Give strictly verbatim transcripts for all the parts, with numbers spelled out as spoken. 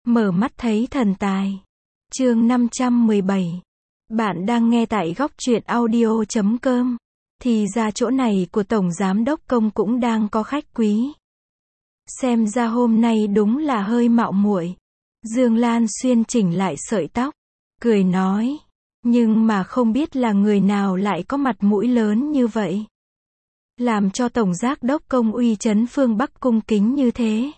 Mở mắt thấy thần tài. Chương năm trăm mười bảy. Bạn đang nghe tại góc truyện audio chấm com. Thì ra chỗ này của Tổng Giám Đốc Công cũng đang có khách quý. Xem ra hôm nay đúng là hơi mạo muội. Dương Lan Xuyên chỉnh lại sợi tóc, cười nói. Nhưng mà không biết là người nào lại có mặt mũi lớn như vậy. Làm cho Tổng Giám Đốc Công uy chấn phương Bắc cung kính như thế.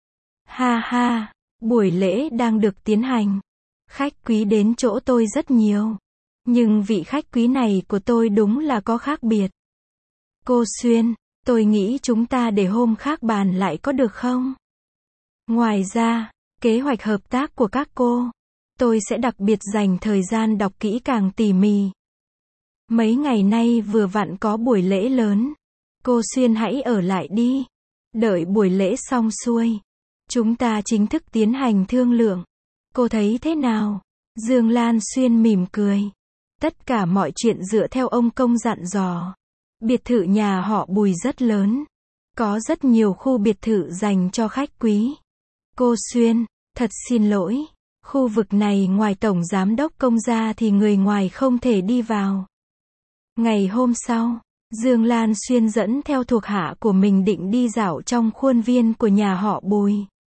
Ha ha, buổi lễ đang được tiến hành. Khách quý đến chỗ tôi rất nhiều. Nhưng vị khách quý này của tôi đúng là có khác biệt. Cô Xuyên, tôi nghĩ chúng ta để hôm khác bàn lại có được không? Ngoài ra, kế hoạch hợp tác của các cô, tôi sẽ đặc biệt dành thời gian đọc kỹ càng tỉ mỉ. Mấy ngày nay vừa vặn có buổi lễ lớn. Cô Xuyên hãy ở lại đi. Đợi buổi lễ xong xuôi, chúng ta chính thức tiến hành thương lượng. Cô thấy thế nào? Dương Lan Xuyên mỉm cười. Tất cả mọi chuyện dựa theo ông Công dặn dò. Biệt thự nhà họ Bùi rất lớn. Có rất nhiều khu biệt thự dành cho khách quý. Cô Xuyên, thật xin lỗi. Khu vực này ngoài Tổng Giám Đốc Công ra thì người ngoài không thể đi vào. Ngày hôm sau, Dương Lan Xuyên dẫn theo thuộc hạ của mình định đi dạo trong khuôn viên của nhà họ Bùi.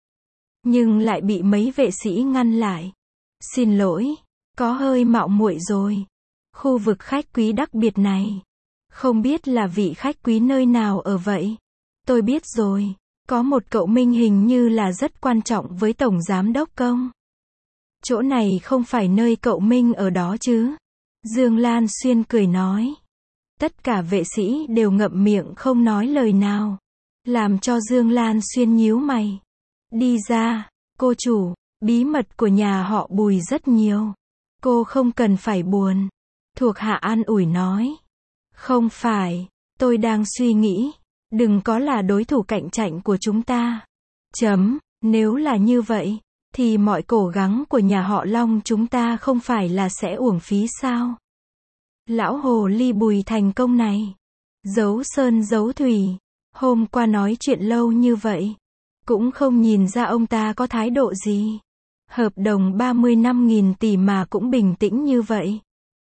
Nhưng lại bị mấy vệ sĩ ngăn lại. Xin lỗi, có hơi mạo muội rồi. Khu vực khách quý đặc biệt này, không biết là vị khách quý nơi nào ở vậy? Tôi biết rồi, có một cậu Minh hình như là rất quan trọng với Tổng Giám Đốc Công. Chỗ này không phải nơi cậu Minh ở đó chứ? Dương Lan Xuyên cười nói. Tất cả vệ sĩ đều ngậm miệng không nói lời nào. Làm cho Dương Lan Xuyên nhíu mày. Đi ra, cô chủ, bí mật của nhà họ Bùi rất nhiều. Cô không cần phải buồn. Thuộc hạ an ủi nói. Không phải, tôi đang suy nghĩ. Đừng có là đối thủ cạnh tranh của chúng ta. Chấm, nếu là như vậy, thì mọi cố gắng của nhà họ Long chúng ta không phải là sẽ uổng phí sao? Lão hồ ly Bùi thành công này. Giấu sơn giấu thủy. Hôm qua nói chuyện lâu như vậy. Cũng không nhìn ra ông ta có thái độ gì. Hợp đồng ba mươi năm nghìn tỷ mà cũng bình tĩnh như vậy.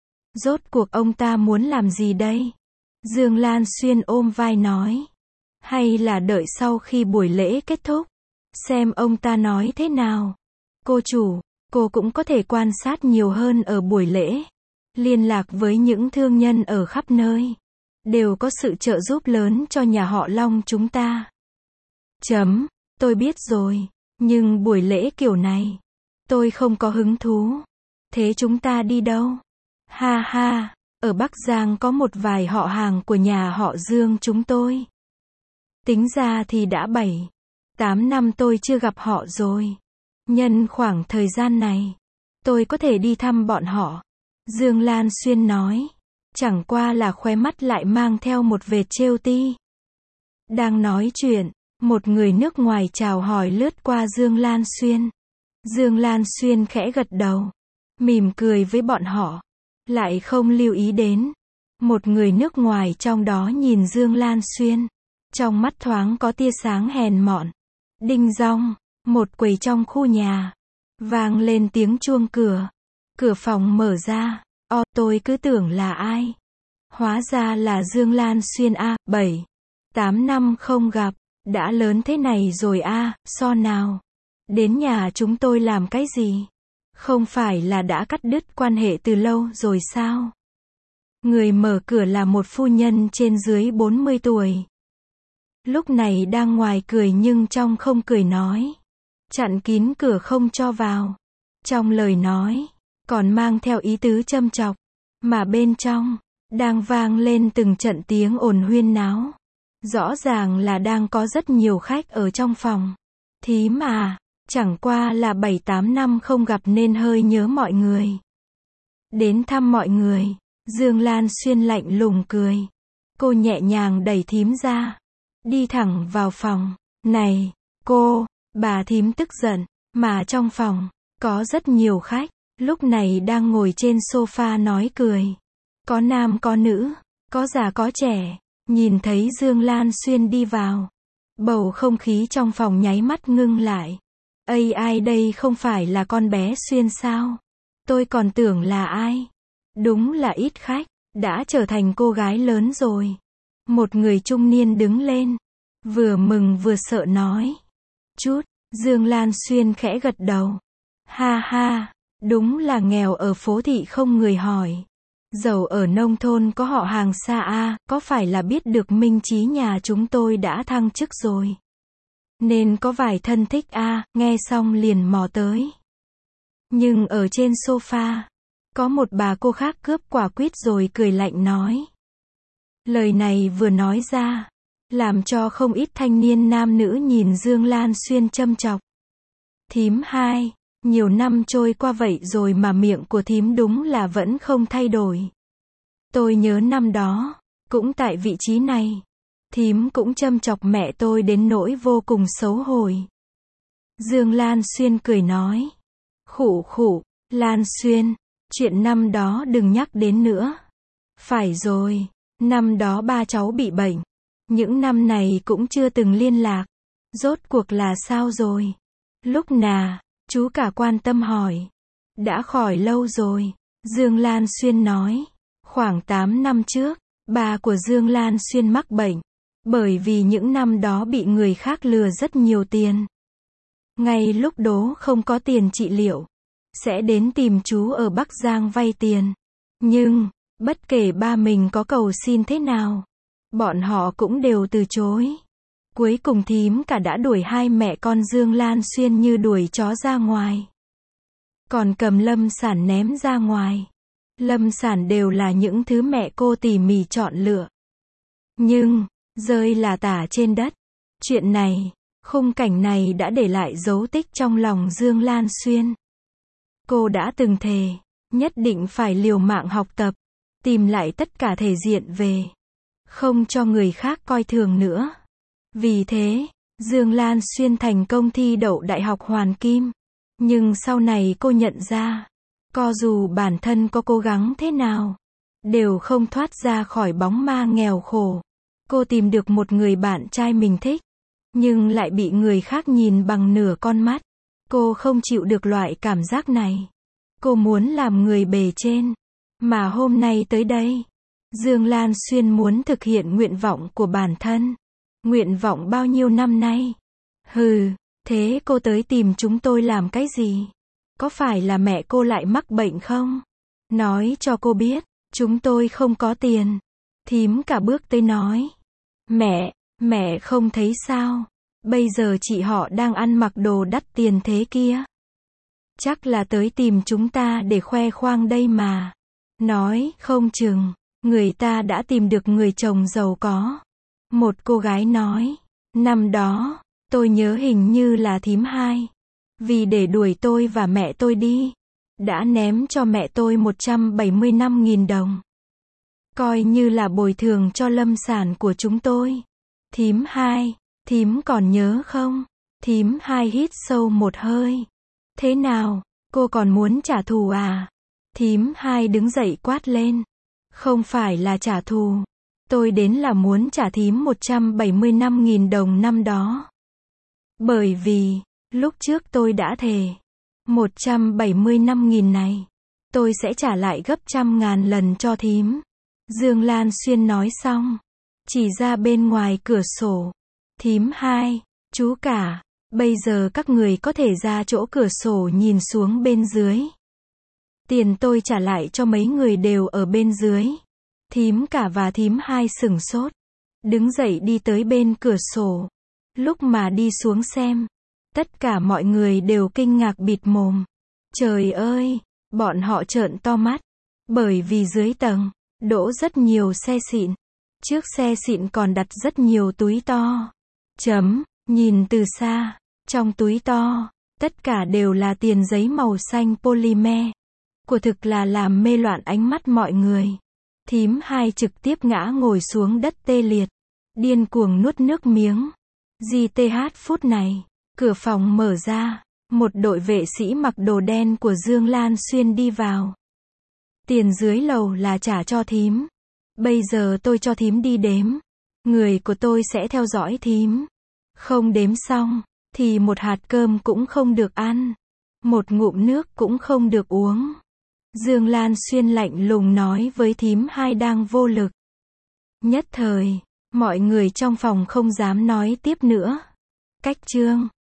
Rốt cuộc ông ta muốn làm gì đây? Dương Lan Xuyên ôm vai nói. Hay là đợi sau khi buổi lễ kết thúc, xem ông ta nói thế nào. Cô chủ, cô cũng có thể quan sát nhiều hơn ở buổi lễ. Liên lạc với những thương nhân ở khắp nơi. Đều có sự trợ giúp lớn cho nhà họ Long chúng ta. Chấm, tôi biết rồi. Nhưng buổi lễ kiểu này, tôi không có hứng thú. Thế chúng ta đi đâu? Ha ha, ở Bắc Giang có một vài họ hàng của nhà họ Dương chúng tôi. Tính ra thì đã bảy, tám năm tôi chưa gặp họ rồi. Nhân khoảng thời gian này, tôi có thể đi thăm bọn họ. Dương Lan Xuyên nói. Chẳng qua là khóe mắt lại mang theo một vệt trêu ti. Đang nói chuyện, một người nước ngoài chào hỏi lướt qua Dương Lan Xuyên. Dương Lan Xuyên khẽ gật đầu, mỉm cười với bọn họ. Lại không lưu ý đến. Một người nước ngoài trong đó nhìn Dương Lan Xuyên. Trong mắt thoáng có tia sáng hèn mọn. Đinh dong, một quầy trong khu nhà. Vang lên tiếng chuông cửa. Cửa phòng mở ra. O, tôi cứ tưởng là ai. Hóa ra là Dương Lan Xuyên a, bảy, tám năm không gặp. Đã lớn thế này rồi a, so nào. Đến nhà chúng tôi làm cái gì? Không phải là đã cắt đứt quan hệ từ lâu rồi sao? Người mở cửa là một phu nhân trên dưới bốn mươi tuổi. Lúc này đang ngoài cười nhưng trong không cười nói. Chặn kín cửa không cho vào. Trong lời nói, còn mang theo ý tứ châm chọc. Mà bên trong, đang vang lên từng trận tiếng ồn huyên náo. Rõ ràng là đang có rất nhiều khách ở trong phòng. Thím à, chẳng qua là bảy tám năm không gặp nên hơi nhớ mọi người. Đến thăm mọi người, Dương Lan Xuyên lạnh lùng cười. Cô nhẹ nhàng đẩy thím ra. Đi thẳng vào phòng. Này, cô, bà thím tức giận, mà trong phòng, có rất nhiều khách. Lúc này đang ngồi trên sofa nói cười. Có nam có nữ, có già có trẻ. Nhìn thấy Dương Lan Xuyên đi vào. Bầu không khí trong phòng nháy mắt ngưng lại. Ây ai đây không phải là con bé Xuyên sao? Tôi còn tưởng là ai? Đúng là ít khách, đã trở thành cô gái lớn rồi. Một người trung niên đứng lên, vừa mừng vừa sợ nói. Chút, Dương Lan Xuyên khẽ gật đầu. Ha ha, đúng là nghèo ở phố thị không người hỏi. Giàu ở nông thôn có họ hàng xa a, có phải là biết được minh trí nhà chúng tôi đã thăng chức rồi? Nên có vài thân thích a, nghe xong liền mò tới. Nhưng ở trên sofa, có một bà cô khác cướp quả quýt rồi cười lạnh nói. Lời này vừa nói ra, làm cho không ít thanh niên nam nữ nhìn Dương Lan Xuyên châm chọc. Thím hai, nhiều năm trôi qua vậy rồi mà miệng của thím đúng là vẫn không thay đổi. Tôi nhớ năm đó, cũng tại vị trí này, thím cũng châm chọc mẹ tôi đến nỗi vô cùng xấu hổ. Dương Lan Xuyên cười nói. Khụ khụ, Lan Xuyên, chuyện năm đó đừng nhắc đến nữa. Phải rồi, năm đó ba cháu bị bệnh. Những năm này cũng chưa từng liên lạc. Rốt cuộc là sao rồi? Lúc nào, chú cả quan tâm hỏi. Đã khỏi lâu rồi, Dương Lan Xuyên nói. Khoảng tám năm trước, ba của Dương Lan Xuyên mắc bệnh. Bởi vì những năm đó bị người khác lừa rất nhiều tiền. Ngay lúc đó không có tiền trị liệu, sẽ đến tìm chú ở Bắc Giang vay tiền. Nhưng, bất kể ba mình có cầu xin thế nào, bọn họ cũng đều từ chối. Cuối cùng thím cả đã đuổi hai mẹ con Dương Lan Xuyên như đuổi chó ra ngoài. Còn cầm lâm sản ném ra ngoài. Lâm sản đều là những thứ mẹ cô tỉ mỉ chọn lựa. Nhưng, rơi là tả trên đất. Chuyện này, khung cảnh này đã để lại dấu tích trong lòng Dương Lan Xuyên. Cô đã từng thề, nhất định phải liều mạng học tập, tìm lại tất cả thể diện về. Không cho người khác coi thường nữa. Vì thế, Dương Lan Xuyên thành công thi đậu Đại học Hoàn Kim. Nhưng sau này cô nhận ra, cho dù bản thân có cố gắng thế nào, đều không thoát ra khỏi bóng ma nghèo khổ. Cô tìm được một người bạn trai mình thích, nhưng lại bị người khác nhìn bằng nửa con mắt. Cô không chịu được loại cảm giác này. Cô muốn làm người bề trên. Mà hôm nay tới đây, Dương Lan Xuyên muốn thực hiện nguyện vọng của bản thân. Nguyện vọng bao nhiêu năm nay? Hừ, thế cô tới tìm chúng tôi làm cái gì? Có phải là mẹ cô lại mắc bệnh không? Nói cho cô biết, chúng tôi không có tiền. Thím cả bước tới nói. Mẹ, mẹ không thấy sao? Bây giờ chị họ đang ăn mặc đồ đắt tiền thế kia. Chắc là tới tìm chúng ta để khoe khoang đây mà. Nói, không chừng, người ta đã tìm được người chồng giàu có. Một cô gái nói, năm đó, tôi nhớ hình như là thím hai. Vì để đuổi tôi và mẹ tôi đi, đã ném cho mẹ tôi một trăm bảy mươi lăm nghìn đồng. Coi như là bồi thường cho lâm sản của chúng tôi. Thím hai, thím còn nhớ không? Thím hai hít sâu một hơi. Thế nào, cô còn muốn trả thù à? Thím hai đứng dậy quát lên. Không phải là trả thù. Tôi đến là muốn trả thím một trăm bảy mươi lăm nghìn đồng năm đó. Bởi vì, lúc trước tôi đã thề, một trăm bảy mươi lăm nghìn này, tôi sẽ trả lại gấp trăm ngàn lần cho thím. Dương Lan Xuyên nói xong, chỉ ra bên ngoài cửa sổ. Thím hai, chú cả, bây giờ các người có thể ra chỗ cửa sổ nhìn xuống bên dưới. Tiền tôi trả lại cho mấy người đều ở bên dưới. Thím cả và thím hai sửng sốt, đứng dậy đi tới bên cửa sổ. Lúc mà đi xuống xem, tất cả mọi người đều kinh ngạc bịt mồm. Trời ơi, bọn họ trợn to mắt, bởi vì dưới tầng, đỗ rất nhiều xe xịn. Trước xe xịn còn đặt rất nhiều túi to. Chấm, nhìn từ xa, trong túi to, tất cả đều là tiền giấy màu xanh polymer. Của thực là làm mê loạn ánh mắt mọi người. Thím hai trực tiếp ngã ngồi xuống đất tê liệt, điên cuồng nuốt nước miếng. giê tê hát phút này, cửa phòng mở ra, một đội vệ sĩ mặc đồ đen của Dương Lan Xuyên đi vào. Tiền dưới lầu là trả cho thím. Bây giờ tôi cho thím đi đếm. Người của tôi sẽ theo dõi thím. Không đếm xong, thì một hạt cơm cũng không được ăn. Một ngụm nước cũng không được uống. Dương Lan Xuyên lạnh lùng nói với thím hai đang vô lực. Nhất thời, mọi người trong phòng không dám nói tiếp nữa. Cách chương